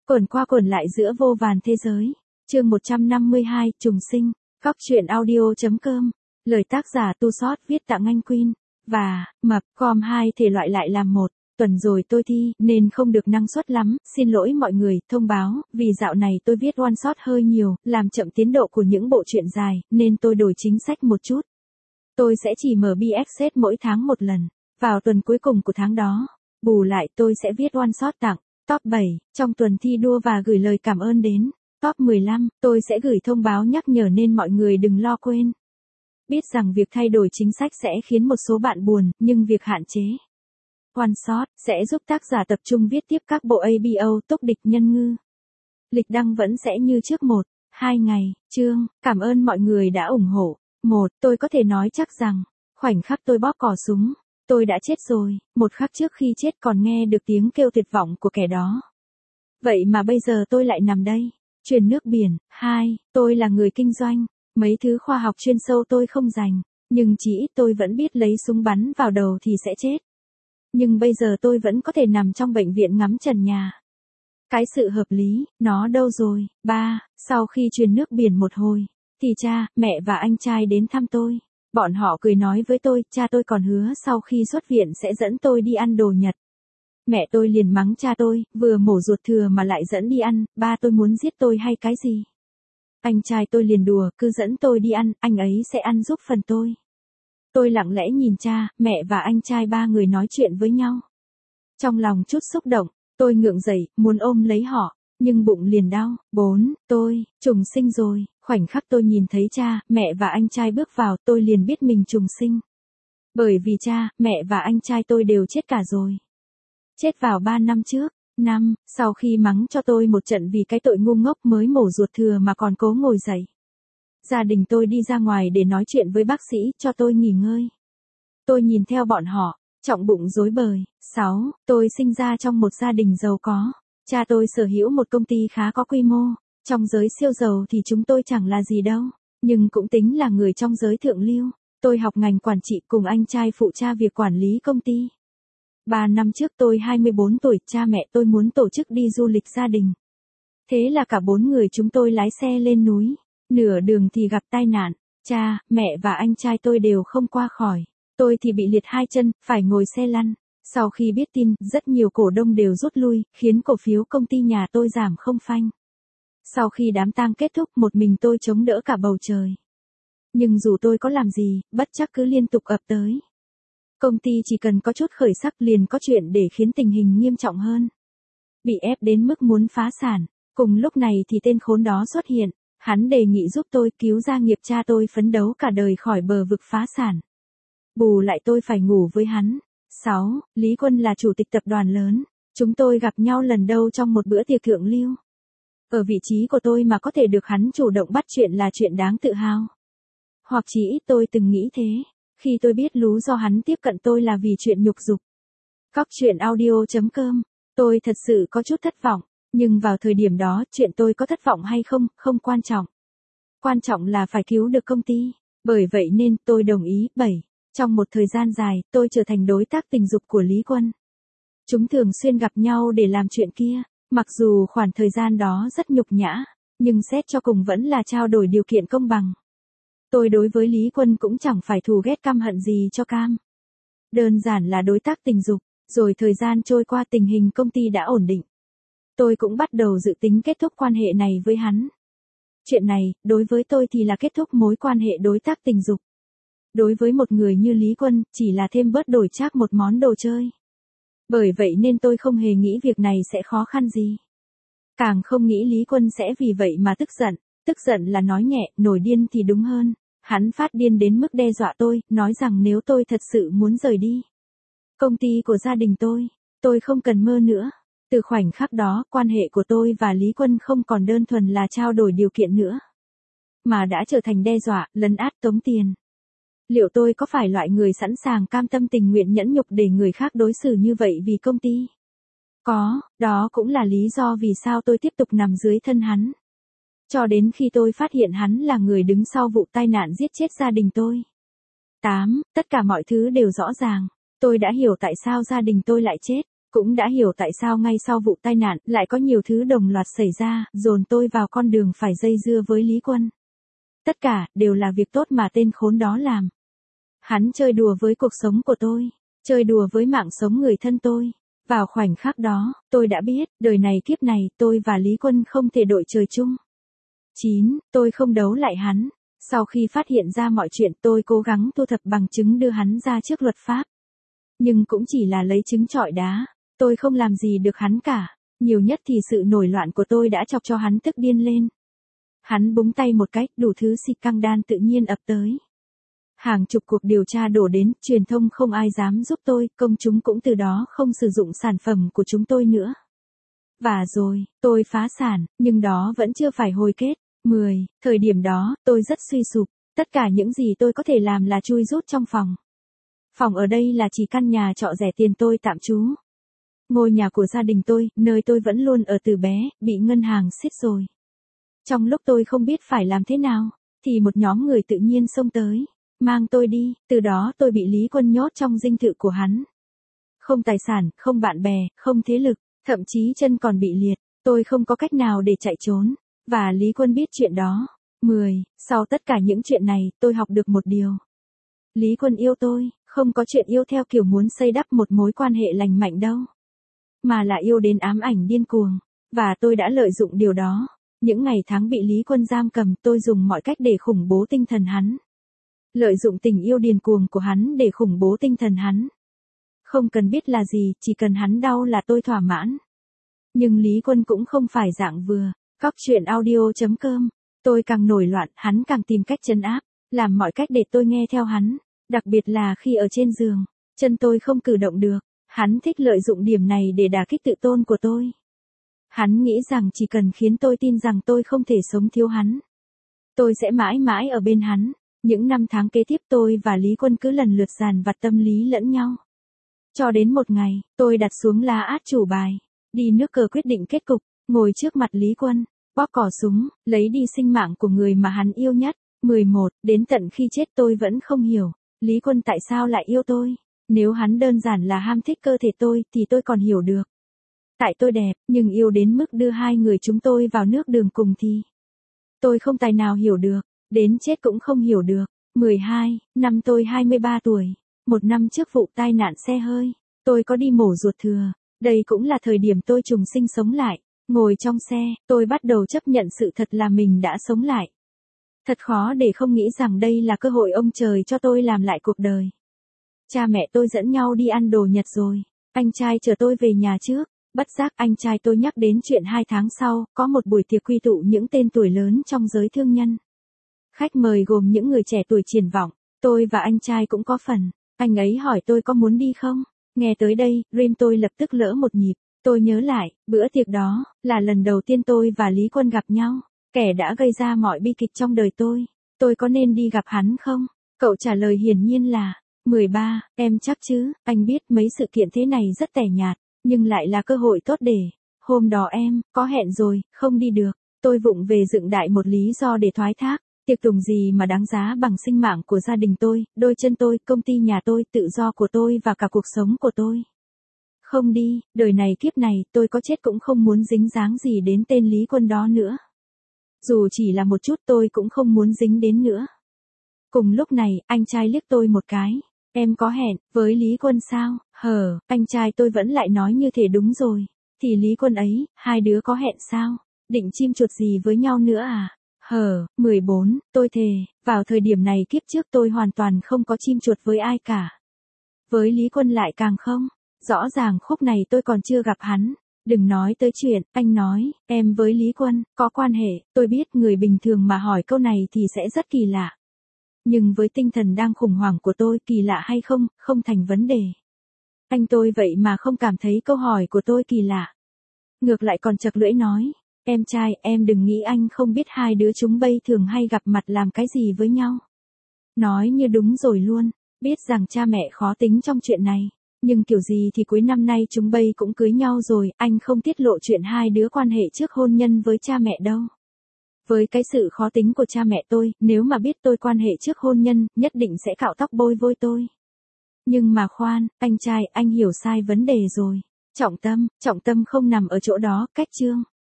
Quẩn qua quẩn lại giữa vô vàn thế giới. Chương 152, trùng sinh. Góc truyện audio.com. Lời tác giả Tu Sót viết Tạ Anh Quyên. Và, mập, gom hai thể loại lại làm một. Tuần rồi tôi thi, nên không được năng suất lắm, xin lỗi mọi người, thông báo, vì dạo này tôi viết one shot hơi nhiều, làm chậm tiến độ của những bộ truyện dài, nên tôi đổi chính sách một chút. Tôi sẽ chỉ mở BXS mỗi tháng một lần, vào tuần cuối cùng của tháng đó. Bù lại tôi sẽ viết one shot tặng, top 7, trong tuần thi đua và gửi lời cảm ơn đến. Top 15, tôi sẽ gửi thông báo nhắc nhở nên mọi người đừng lo quên. Biết rằng việc thay đổi chính sách sẽ khiến một số bạn buồn, nhưng việc hạn chế one shot sẽ giúp tác giả tập trung viết tiếp các bộ ABO túc địch nhân ngư. Lịch đăng vẫn sẽ như trước 1-2 ngày. Chương, cảm ơn mọi người đã ủng hộ. Tôi có thể nói chắc rằng, khoảnh khắc tôi bóp cò súng, tôi đã chết rồi, một khắc trước khi chết còn nghe được tiếng kêu tuyệt vọng của kẻ đó. Vậy mà bây giờ tôi lại nằm đây, truyền nước biển. 2, tôi là người kinh doanh, mấy thứ khoa học chuyên sâu tôi không rành, nhưng chỉ ít tôi vẫn biết lấy súng bắn vào đầu thì sẽ chết. Nhưng bây giờ tôi vẫn có thể nằm trong bệnh viện ngắm trần nhà. Cái sự hợp lý, nó đâu rồi? 3, sau khi truyền nước biển một hồi, thì cha, mẹ và anh trai đến thăm tôi. Bọn họ cười nói với tôi, cha tôi còn hứa sau khi xuất viện sẽ dẫn tôi đi ăn đồ Nhật. Mẹ tôi liền mắng cha tôi, vừa mổ ruột thừa mà lại dẫn đi ăn, ba tôi muốn giết tôi hay cái gì? Anh trai tôi liền đùa, cứ dẫn tôi đi ăn, anh ấy sẽ ăn giúp phần tôi. Tôi lặng lẽ nhìn cha, mẹ và anh trai ba người nói chuyện với nhau. Trong lòng chút xúc động, tôi ngượng dậy, muốn ôm lấy họ, nhưng bụng liền đau. 4, tôi, trùng sinh rồi. Khoảnh khắc tôi nhìn thấy cha, mẹ và anh trai bước vào, tôi liền biết mình trùng sinh. Bởi vì cha, mẹ và anh trai tôi đều chết cả rồi. Chết vào 3 năm trước. Sau khi mắng cho tôi một trận vì cái tội ngu ngốc mới mổ ruột thừa mà còn cố ngồi dậy. Gia đình tôi đi ra ngoài để nói chuyện với bác sĩ cho tôi nghỉ ngơi. Tôi nhìn theo bọn họ, trọng bụng rối bời. 6, tôi sinh ra trong một gia đình giàu có. Cha tôi sở hữu một công ty khá có quy mô. Trong giới siêu giàu thì chúng tôi chẳng là gì đâu, nhưng cũng tính là người trong giới thượng lưu. Tôi học ngành quản trị cùng anh trai phụ cha việc quản lý công ty. 3 năm trước tôi 24 tuổi, cha mẹ tôi muốn tổ chức đi du lịch gia đình. Thế là cả 4 người chúng tôi lái xe lên núi. Nửa đường thì gặp tai nạn, cha, mẹ và anh trai tôi đều không qua khỏi. Tôi thì bị liệt 2 chân, phải ngồi xe lăn. Sau khi biết tin, rất nhiều cổ đông đều rút lui, khiến cổ phiếu công ty nhà tôi giảm không phanh. Sau khi đám tang kết thúc, một mình tôi chống đỡ cả bầu trời. Nhưng dù tôi có làm gì, bất trắc cứ liên tục ập tới. Công ty chỉ cần có chút khởi sắc liền có chuyện để khiến tình hình nghiêm trọng hơn. Bị ép đến mức muốn phá sản. Cùng lúc này thì tên khốn đó xuất hiện. Hắn đề nghị giúp tôi cứu gia nghiệp cha tôi phấn đấu cả đời khỏi bờ vực phá sản. Bù lại tôi phải ngủ với hắn. 6, Lý Quân là chủ tịch tập đoàn lớn. Chúng tôi gặp nhau lần đầu trong một bữa tiệc thượng lưu. Ở vị trí của tôi mà có thể được hắn chủ động bắt chuyện là chuyện đáng tự hào. Hoặc chỉ ít tôi từng nghĩ thế. Khi tôi biết lý do hắn tiếp cận tôi là vì chuyện nhục dục. Góc truyện audio.com. Tôi thật sự có chút thất vọng. Nhưng vào thời điểm đó, chuyện tôi có thất vọng hay không, không quan trọng. Quan trọng là phải cứu được công ty. Bởi vậy nên tôi đồng ý. 7. Trong một thời gian dài, tôi trở thành đối tác tình dục của Lý Quân. Chúng thường xuyên gặp nhau để làm chuyện kia. Mặc dù khoảng thời gian đó rất nhục nhã, nhưng xét cho cùng vẫn là trao đổi điều kiện công bằng. Tôi đối với Lý Quân cũng chẳng phải thù ghét căm hận gì cho cam. Đơn giản là đối tác tình dục, rồi thời gian trôi qua tình hình công ty đã ổn định. Tôi cũng bắt đầu dự tính kết thúc quan hệ này với hắn. Chuyện này, đối với tôi thì là kết thúc mối quan hệ đối tác tình dục. Đối với một người như Lý Quân, chỉ là thêm bớt đổi trác một món đồ chơi. Bởi vậy nên tôi không hề nghĩ việc này sẽ khó khăn gì. Càng không nghĩ Lý Quân sẽ vì vậy mà tức giận. Tức giận là nói nhẹ, nổi điên thì đúng hơn. Hắn phát điên đến mức đe dọa tôi, nói rằng nếu tôi thật sự muốn rời đi công ty của gia đình tôi không cần mơ nữa. Từ khoảnh khắc đó, quan hệ của tôi và Lý Quân không còn đơn thuần là trao đổi điều kiện nữa, mà đã trở thành đe dọa, lấn át tống tiền. Liệu tôi có phải loại người sẵn sàng cam tâm tình nguyện nhẫn nhục để người khác đối xử như vậy vì công ty? Có, đó cũng là lý do vì sao tôi tiếp tục nằm dưới thân hắn. Cho đến khi tôi phát hiện hắn là người đứng sau vụ tai nạn giết chết gia đình tôi. 8. Tất cả mọi thứ đều rõ ràng. Tôi đã hiểu tại sao gia đình tôi lại chết. Cũng đã hiểu tại sao ngay sau vụ tai nạn lại có nhiều thứ đồng loạt xảy ra, dồn tôi vào con đường phải dây dưa với Lý Quân. Tất cả đều là việc tốt mà tên khốn đó làm. Hắn chơi đùa với cuộc sống của tôi, chơi đùa với mạng sống người thân tôi. Vào khoảnh khắc đó, tôi đã biết, đời này kiếp này, tôi và Lý Quân không thể đội trời chung. 9. Tôi không đấu lại hắn. Sau khi phát hiện ra mọi chuyện, tôi cố gắng thu thập bằng chứng đưa hắn ra trước luật pháp. Nhưng cũng chỉ là lấy trứng trọi đá. Tôi không làm gì được hắn cả. Nhiều nhất thì sự nổi loạn của tôi đã chọc cho hắn tức điên lên. Hắn búng tay một cách, đủ thứ xì căng đan tự nhiên ập tới. Hàng chục cuộc điều tra đổ đến, truyền thông không ai dám giúp tôi, công chúng cũng từ đó không sử dụng sản phẩm của chúng tôi nữa. Và rồi, tôi phá sản, nhưng đó vẫn chưa phải hồi kết. 10. Thời điểm đó, tôi rất suy sụp. Tất cả những gì tôi có thể làm là chui rút trong phòng. Phòng ở đây là chỉ căn nhà trọ rẻ tiền tôi tạm trú. Ngôi nhà của gia đình tôi, nơi tôi vẫn luôn ở từ bé, bị ngân hàng siết rồi. Trong lúc tôi không biết phải làm thế nào, thì một nhóm người tự nhiên xông tới, mang tôi đi, từ đó tôi bị Lý Quân nhốt trong dinh thự của hắn. Không tài sản, không bạn bè, không thế lực, thậm chí chân còn bị liệt, tôi không có cách nào để chạy trốn, và Lý Quân biết chuyện đó. 10. Sau tất cả những chuyện này, tôi học được một điều. Lý Quân yêu tôi, không có chuyện yêu theo kiểu muốn xây đắp một mối quan hệ lành mạnh đâu. Mà là yêu đến ám ảnh điên cuồng, và tôi đã lợi dụng điều đó. Những ngày tháng bị Lý Quân giam cầm, tôi dùng mọi cách để khủng bố tinh thần hắn. Lợi dụng tình yêu điên cuồng của hắn để khủng bố tinh thần hắn. Không cần biết là gì, chỉ cần hắn đau là tôi thỏa mãn. Nhưng Lý Quân cũng không phải dạng vừa. Cóc truyện audio.com. Tôi càng nổi loạn, hắn càng tìm cách trấn áp, làm mọi cách để tôi nghe theo hắn. Đặc biệt là khi ở trên giường, chân tôi không cử động được. Hắn thích lợi dụng điểm này để đả kích tự tôn của tôi. Hắn nghĩ rằng chỉ cần khiến tôi tin rằng tôi không thể sống thiếu hắn, tôi sẽ mãi mãi ở bên hắn. Những năm tháng kế tiếp tôi và Lý Quân cứ lần lượt dàn vặt tâm lý lẫn nhau. Cho đến một ngày, tôi đặt xuống lá át chủ bài, đi nước cờ quyết định kết cục, ngồi trước mặt Lý Quân, bóp cò súng, lấy đi sinh mạng của người mà hắn yêu nhất. 11. Đến tận khi chết tôi vẫn không hiểu, Lý Quân tại sao lại yêu tôi. Nếu hắn đơn giản là ham thích cơ thể tôi thì tôi còn hiểu được. Tại tôi đẹp, nhưng yêu đến mức đưa hai người chúng tôi vào nước đường cùng thì tôi không tài nào hiểu được, đến chết cũng không hiểu được. 12. Năm tôi 23 tuổi, một năm trước vụ tai nạn xe hơi, tôi có đi mổ ruột thừa. Đây cũng là thời điểm tôi trùng sinh sống lại. Ngồi trong xe, tôi bắt đầu chấp nhận sự thật là mình đã sống lại. Thật khó để không nghĩ rằng đây là cơ hội ông trời cho tôi làm lại cuộc đời. Cha mẹ tôi dẫn nhau đi ăn đồ Nhật rồi. Anh trai chở tôi về nhà trước. Bất giác anh trai tôi nhắc đến chuyện 2 tháng sau, có một buổi tiệc quy tụ những tên tuổi lớn trong giới thương nhân. Khách mời gồm những người trẻ tuổi triển vọng. Tôi và anh trai cũng có phần. Anh ấy hỏi tôi có muốn đi không? Nghe tới đây, rim tôi lập tức lỡ một nhịp. Tôi nhớ lại, bữa tiệc đó, là lần đầu tiên tôi và Lý Quân gặp nhau. Kẻ đã gây ra mọi bi kịch trong đời tôi. Tôi có nên đi gặp hắn không? Cậu trả lời hiển nhiên là 13. Em chắc chứ, anh biết mấy sự kiện thế này rất tẻ nhạt, nhưng lại là cơ hội tốt để. Hôm đó em, có hẹn rồi, không đi được. Tôi vụng về dựng đại một lý do để thoái thác. Tiệc tùng gì mà đáng giá bằng sinh mạng của gia đình tôi, đôi chân tôi, công ty nhà tôi, tự do của tôi và cả cuộc sống của tôi. Không đi, đời này kiếp này, tôi có chết cũng không muốn dính dáng gì đến tên Lý Quân đó nữa. Dù chỉ là một chút tôi cũng không muốn dính đến nữa. Cùng lúc này, anh trai liếc tôi một cái. Em có hẹn, với Lý Quân sao? Anh trai tôi vẫn lại nói như thể đúng rồi. Thì Lý Quân ấy, hai đứa có hẹn sao? Định chim chuột gì với nhau nữa à? 14, tôi thề, vào thời điểm này kiếp trước tôi hoàn toàn không có chim chuột với ai cả. Với Lý Quân lại càng không. Rõ ràng khúc này tôi còn chưa gặp hắn. Đừng nói tới chuyện, anh nói, em với Lý Quân, có quan hệ, tôi biết người bình thường mà hỏi câu này thì sẽ rất kỳ lạ. Nhưng với tinh thần đang khủng hoảng của tôi, kỳ lạ hay không, không thành vấn đề. Anh tôi vậy mà không cảm thấy câu hỏi của tôi kỳ lạ. Ngược lại còn chật lưỡi nói, em trai, em đừng nghĩ anh không biết hai đứa chúng bây thường hay gặp mặt làm cái gì với nhau. Nói như đúng rồi luôn, biết rằng cha mẹ khó tính trong chuyện này. Nhưng kiểu gì thì cuối năm nay chúng bây cũng cưới nhau rồi, anh không tiết lộ chuyện hai đứa quan hệ trước hôn nhân với cha mẹ đâu. Với cái sự khó tính của cha mẹ tôi, nếu mà biết tôi quan hệ trước hôn nhân, nhất định sẽ cạo tóc bôi vôi tôi. Nhưng mà khoan, anh trai, anh hiểu sai vấn đề rồi. Trọng tâm không nằm ở chỗ đó, cách chương.